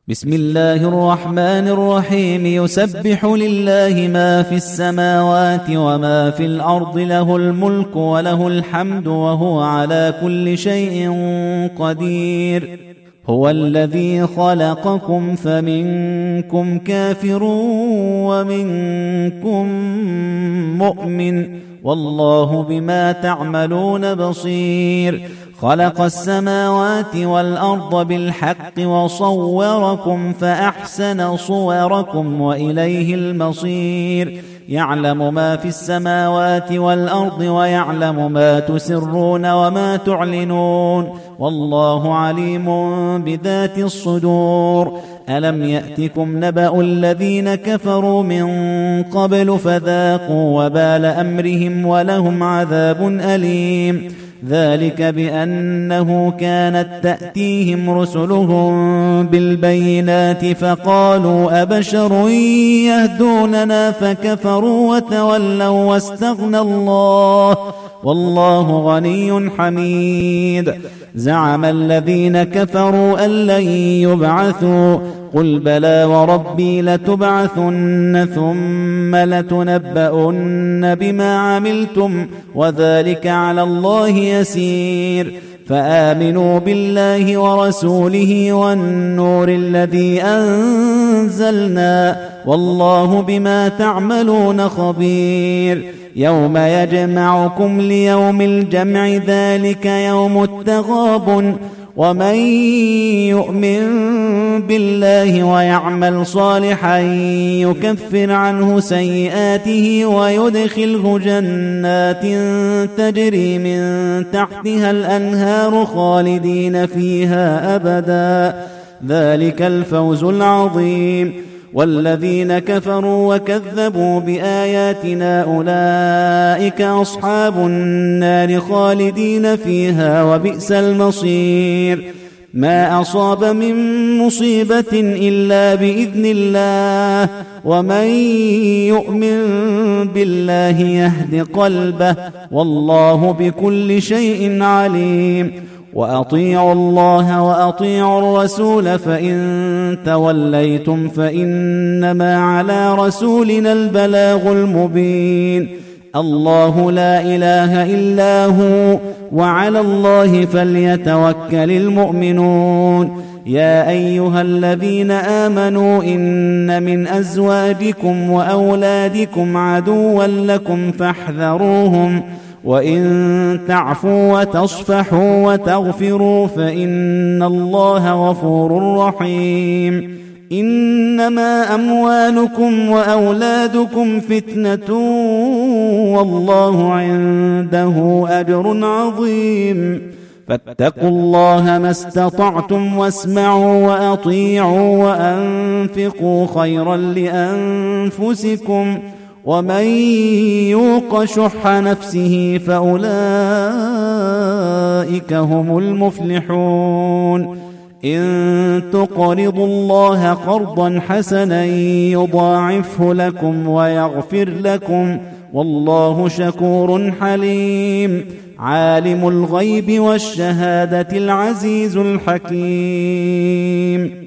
بسم الله الرحمن الرحيم. يسبح لله ما في السماوات وما في الأرض، له الملك وله الحمد وهو على كل شيء قدير. هو الذي خلقكم فمنكم كافر ومنكم مؤمن، والله بما تعملون بصير. خلق السماوات والأرض بالحق وصوركم فأحسن صوركم وإليه المصير. يعلم ما في السماوات والأرض ويعلم ما تسرون وما تعلنون، والله عليم بذات الصدور. ألم يأتكم نبأ الذين كفروا من قبل فذاقوا وبال أمرهم ولهم عذاب أليم. ذلك بأنه كانت تأتيهم رسلهم بالبينات فقالوا أبشر يهدوننا فكفروا وتولوا واستغنى الله، والله غني حميد. زعم الذين كفروا أن لن يبعثوا، قل بلى وربي لتبعثن ثم لتنبؤن بما عملتم وذلك على الله يسير. فآمنوا بالله ورسوله والنور الذي أنزلنا، والله بما تعملون خبير. يوم يجمعكم ليوم الجمع، ذلك يوم التغابن. ومن يؤمن بالله ويعمل صالحا يكفر عنه سيئاته ويدخله جنات تجري من تحتها الأنهار خالدين فيها أبدا، ذلك الفوز العظيم. والذين كفروا وكذبوا بآياتنا أولئك أصحاب النار خالدين فيها وبئس المصير. ما أصاب من مصيبة إلا بإذن الله، ومن يؤمن بالله يهد قلبه، والله بكل شيء عليم. وأطيعوا الله وأطيعوا الرسول، فإن توليتم فإنما على رسولنا البلاغ المبين. الله لا إله إلا هو، وعلى الله فليتوكل المؤمنون. يا أيها الذين آمنوا إن من أزواجكم وأولادكم عدوا لكم فاحذروهم، وإن تعفوا وتصفحوا وتغفروا فإن الله غفور رحيم. إنما أموالكم وأولادكم فتنة، والله عنده أجر عظيم. فاتقوا الله ما استطعتم واسمعوا وأطيعوا وأنفقوا خيرا لأنفسكم، ومن يوق شح نفسه فأولئك هم المفلحون. إن تقرضوا الله قرضا حسنا يضاعفه لكم ويغفر لكم، والله شكور حليم. عالم الغيب والشهادة العزيز الحكيم.